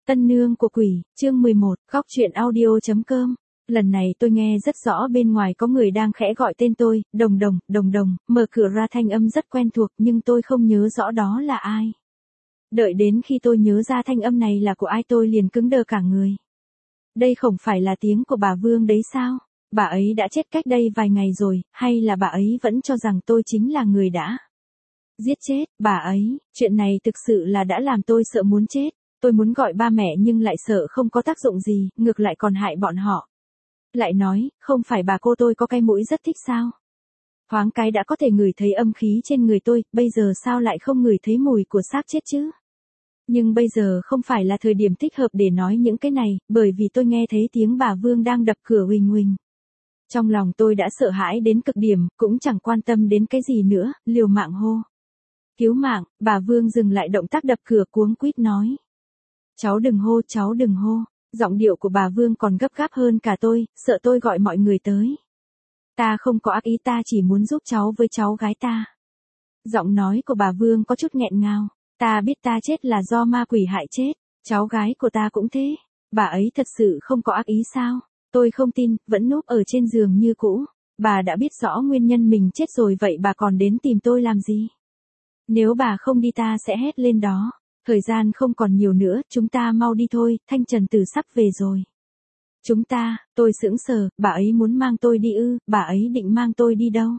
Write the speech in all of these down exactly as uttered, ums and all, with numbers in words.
Tân nương của quỷ, chương mười một, góc truyện audio.com. Lần này tôi nghe rất rõ bên ngoài có người đang khẽ gọi tên tôi, đồng đồng, đồng đồng, mở cửa ra thanh âm rất quen thuộc nhưng tôi không nhớ rõ đó là ai. Đợi đến khi tôi nhớ ra thanh âm này là của ai tôi liền cứng đờ cả người. Đây không phải là tiếng của bà Vương đấy sao? Bà ấy đã chết cách đây vài ngày rồi, hay là bà ấy vẫn cho rằng tôi chính là người đã giết chết bà ấy? Chuyện này thực sự là đã làm tôi sợ muốn chết. Tôi muốn gọi ba mẹ nhưng lại sợ không có tác dụng gì, ngược lại còn hại bọn họ. Lại nói, không phải bà cô tôi có cái mũi rất thích sao? Thoáng cái đã có thể ngửi thấy âm khí trên người tôi, bây giờ sao lại không ngửi thấy mùi của xác chết chứ? Nhưng bây giờ không phải là thời điểm thích hợp để nói những cái này, bởi vì tôi nghe thấy tiếng bà Vương đang đập cửa huỳnh huỳnh. Trong lòng tôi đã sợ hãi đến cực điểm, cũng chẳng quan tâm đến cái gì nữa, liều mạng hô. Cứu mạng, bà Vương dừng lại động tác đập cửa cuống quýt nói. Cháu đừng hô, cháu đừng hô. Giọng điệu của bà Vương còn gấp gáp hơn cả tôi, sợ tôi gọi mọi người tới. Ta không có ác ý, ta chỉ muốn giúp cháu với cháu gái ta. Giọng nói của bà Vương có chút nghẹn ngào. Ta biết ta chết là do ma quỷ hại chết, cháu gái của ta cũng thế. Bà ấy thật sự không có ác ý sao? Tôi không tin, vẫn núp ở trên giường như cũ. Bà đã biết rõ nguyên nhân mình chết rồi, vậy bà còn đến tìm tôi làm gì? Nếu bà không đi ta sẽ hét lên đó. Thời gian không còn nhiều nữa, chúng ta mau đi thôi, Thanh Trần Tử sắp về rồi. Chúng ta, tôi sững sờ, bà ấy muốn mang tôi đi ư, bà ấy định mang tôi đi đâu?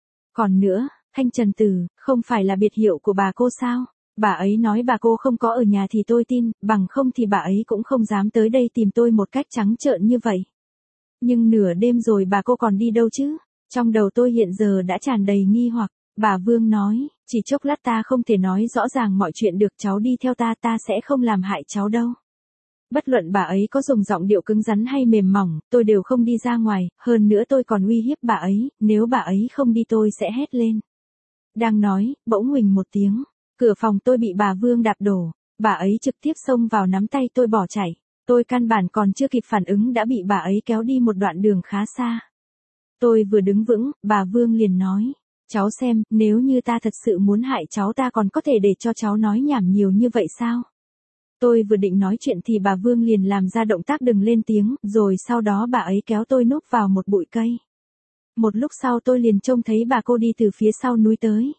Còn nữa, Thanh Trần Tử, không phải là biệt hiệu của bà cô sao? Bà ấy nói bà cô không có ở nhà thì tôi tin, bằng không thì bà ấy cũng không dám tới đây tìm tôi một cách trắng trợn như vậy. Nhưng nửa đêm rồi bà cô còn đi đâu chứ? Trong đầu tôi hiện giờ đã tràn đầy nghi hoặc. Bà Vương nói, chỉ chốc lát ta không thể nói rõ ràng mọi chuyện được, cháu đi theo ta, ta sẽ không làm hại cháu đâu. Bất luận bà ấy có dùng giọng điệu cứng rắn hay mềm mỏng, tôi đều không đi ra ngoài, hơn nữa tôi còn uy hiếp bà ấy, nếu bà ấy không đi tôi sẽ hét lên. Đang nói, bỗng huỳnh một tiếng, cửa phòng tôi bị bà Vương đạp đổ, bà ấy trực tiếp xông vào nắm tay tôi bỏ chạy, tôi căn bản còn chưa kịp phản ứng đã bị bà ấy kéo đi một đoạn đường khá xa. Tôi vừa đứng vững, bà Vương liền nói. Cháu xem, nếu như ta thật sự muốn hại cháu ta còn có thể để cho cháu nói nhảm nhiều như vậy sao? Tôi vừa định nói chuyện thì bà Vương liền làm ra động tác đừng lên tiếng, rồi sau đó bà ấy kéo tôi núp vào một bụi cây. Một lúc sau tôi liền trông thấy bà cô đi từ phía sau núi tới.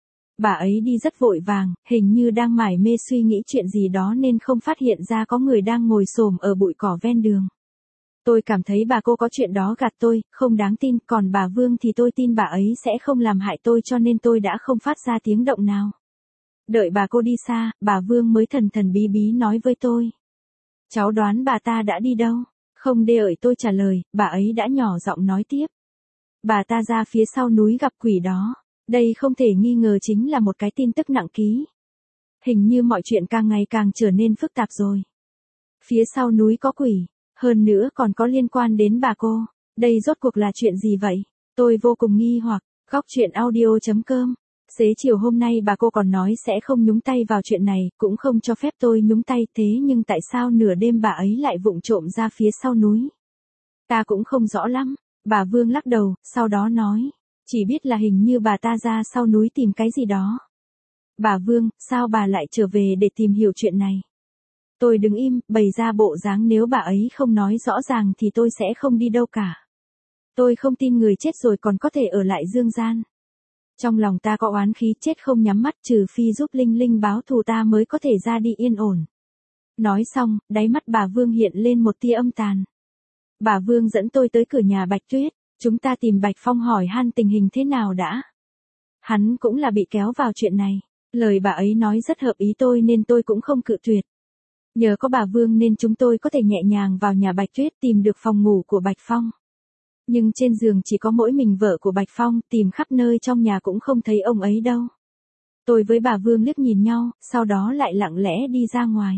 Bà ấy đi rất vội vàng, hình như đang mải mê suy nghĩ chuyện gì đó nên không phát hiện ra có người đang ngồi xổm ở bụi cỏ ven đường. Tôi cảm thấy bà cô có chuyện đó gạt tôi, không đáng tin, còn bà Vương thì tôi tin bà ấy sẽ không làm hại tôi cho nên tôi đã không phát ra tiếng động nào. Đợi bà cô đi xa, bà Vương mới thần thần bí bí nói với tôi. Cháu đoán bà ta đã đi đâu? Không đợi tôi trả lời, bà ấy đã nhỏ giọng nói tiếp. Bà ta ra phía sau núi gặp quỷ đó. Đây không thể nghi ngờ chính là một cái tin tức nặng ký. Hình như mọi chuyện càng ngày càng trở nên phức tạp rồi. Phía sau núi có quỷ. Hơn nữa còn có liên quan đến bà cô. Đây rốt cuộc là chuyện gì vậy? Tôi vô cùng nghi hoặc. Góc truyện audio.com. Xế chiều hôm nay bà cô còn nói sẽ không nhúng tay vào chuyện này, cũng không cho phép tôi nhúng tay, thế nhưng tại sao nửa đêm bà ấy lại vụng trộm ra phía sau núi? Ta cũng không rõ lắm. Bà Vương lắc đầu, sau đó nói. Chỉ biết là hình như bà ta ra sau núi tìm cái gì đó. Bà Vương, sao bà lại trở về để tìm hiểu chuyện này? Tôi đứng im, bày ra bộ dáng nếu bà ấy không nói rõ ràng thì tôi sẽ không đi đâu cả. Tôi không tin người chết rồi còn có thể ở lại dương gian. Trong lòng ta có oán khí, chết không nhắm mắt, trừ phi giúp Linh Linh báo thù ta mới có thể ra đi yên ổn. Nói xong, đáy mắt bà Vương hiện lên một tia âm tàn. Bà Vương dẫn tôi tới cửa nhà Bạch Tuyết, chúng ta tìm Bạch Phong hỏi han tình hình thế nào đã. Hắn cũng là bị kéo vào chuyện này. Lời bà ấy nói rất hợp ý tôi nên tôi cũng không cự tuyệt. Nhờ có bà Vương nên chúng tôi có thể nhẹ nhàng vào nhà Bạch Tuyết tìm được phòng ngủ của Bạch Phong. Nhưng trên giường chỉ có mỗi mình vợ của Bạch Phong, tìm khắp nơi trong nhà cũng không thấy ông ấy đâu. Tôi với bà Vương liếc nhìn nhau, sau đó lại lặng lẽ đi ra ngoài.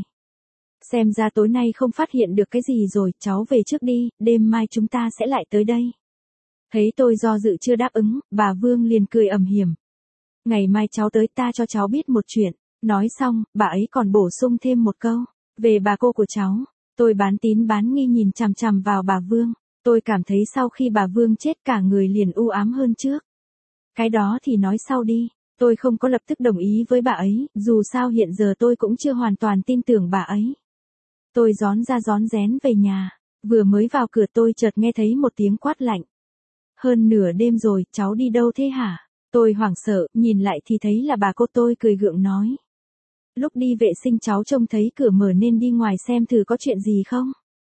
Xem ra tối nay không phát hiện được cái gì rồi, cháu về trước đi, đêm mai chúng ta sẽ lại tới đây. Thấy tôi do dự chưa đáp ứng, bà Vương liền cười ầm hiểm. Ngày mai cháu tới ta cho cháu biết một chuyện. Nói xong, bà ấy còn bổ sung thêm một câu. Về bà cô của cháu, tôi bán tín bán nghi nhìn chằm chằm vào bà Vương. Tôi cảm thấy sau khi bà Vương chết cả người liền u ám hơn trước. Cái đó thì nói sau đi. Tôi không có lập tức đồng ý với bà ấy, dù sao hiện giờ tôi cũng chưa hoàn toàn tin tưởng bà ấy. Tôi rón ra rón rén về nhà, vừa mới vào cửa tôi chợt nghe thấy một tiếng quát lạnh. Hơn nửa đêm rồi, cháu đi đâu thế hả? Tôi hoảng sợ, nhìn lại thì thấy là bà cô. Tôi cười gượng nói. Lúc đi vệ sinh cháu trông thấy cửa mở nên đi ngoài xem thử có chuyện gì không.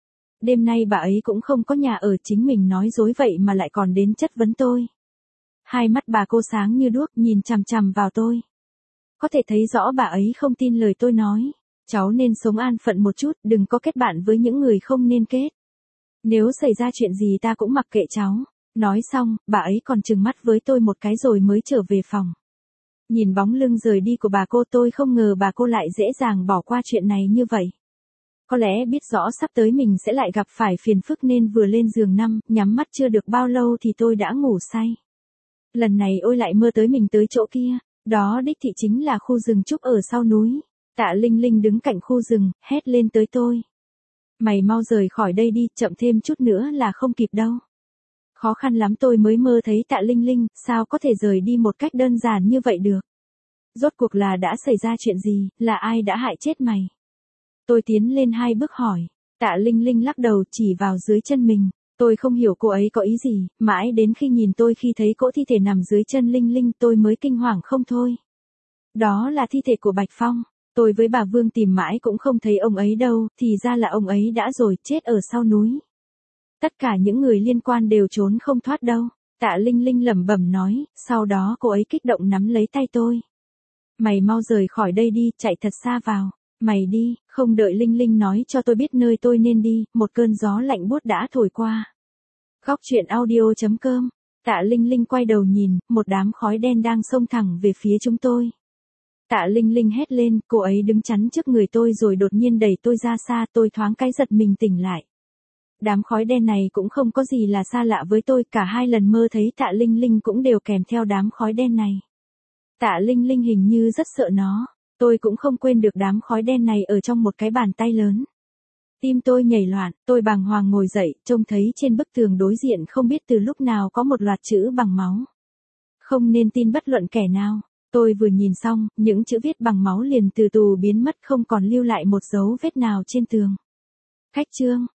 Đêm nay bà ấy cũng không có nhà ở, chính mình nói dối vậy mà lại còn đến chất vấn tôi. Hai mắt bà cô sáng như đuốc nhìn chằm chằm vào tôi. Có thể thấy rõ bà ấy không tin lời tôi nói. Cháu nên sống an phận một chút, đừng có kết bạn với những người không nên kết. Nếu xảy ra chuyện gì ta cũng mặc kệ cháu. Nói xong, bà ấy còn trừng mắt với tôi một cái rồi mới trở về phòng. Nhìn bóng lưng rời đi của bà cô, tôi không ngờ bà cô lại dễ dàng bỏ qua chuyện này như vậy. Có lẽ biết rõ sắp tới mình sẽ lại gặp phải phiền phức nên vừa lên giường nằm, nhắm mắt chưa được bao lâu thì tôi đã ngủ say. Lần này ôi lại mơ tới mình tới chỗ kia, đó đích thị chính là khu rừng trúc ở sau núi. Tạ Linh Linh đứng cạnh khu rừng, hét lên tới tôi. Mày mau rời khỏi đây đi, chậm thêm chút nữa là không kịp đâu. Khó khăn lắm tôi mới mơ thấy Tạ Linh Linh, sao có thể rời đi một cách đơn giản như vậy được? Rốt cuộc là đã xảy ra chuyện gì, là ai đã hại chết mày? Tôi tiến lên hai bước hỏi. Tạ Linh Linh lắc đầu chỉ vào dưới chân mình. Tôi không hiểu cô ấy có ý gì, mãi đến khi nhìn tôi khi thấy cỗ thi thể nằm dưới chân Linh Linh tôi mới kinh hoàng không thôi. Đó là thi thể của Bạch Phong. Tôi với bà Vương tìm mãi cũng không thấy ông ấy đâu, thì ra là ông ấy đã rồi chết ở sau núi. Tất cả những người liên quan đều trốn không thoát đâu. Tạ Linh Linh lẩm bẩm nói, sau đó cô ấy kích động nắm lấy tay tôi. Mày mau rời khỏi đây đi, chạy thật xa vào. Mày đi, không đợi Linh Linh nói cho tôi biết nơi tôi nên đi, một cơn gió lạnh buốt đã thổi qua. Góc truyện audio chấm com. Tạ Linh Linh quay đầu nhìn, một đám khói đen đang xông thẳng về phía chúng tôi. Tạ Linh Linh hét lên, cô ấy đứng chắn trước người tôi rồi đột nhiên đẩy tôi ra xa, tôi thoáng cái giật mình tỉnh lại. Đám khói đen này cũng không có gì là xa lạ với tôi, cả hai lần mơ thấy Tạ Linh Linh cũng đều kèm theo đám khói đen này. Tạ Linh Linh hình như rất sợ nó, tôi cũng không quên được đám khói đen này ở trong một cái bàn tay lớn. Tim tôi nhảy loạn, tôi bàng hoàng ngồi dậy, trông thấy trên bức tường đối diện không biết từ lúc nào có một loạt chữ bằng máu. Không nên tin bất luận kẻ nào. Tôi vừa nhìn xong, những chữ viết bằng máu liền từ từ biến mất, không còn lưu lại một dấu vết nào trên tường. Khách trương,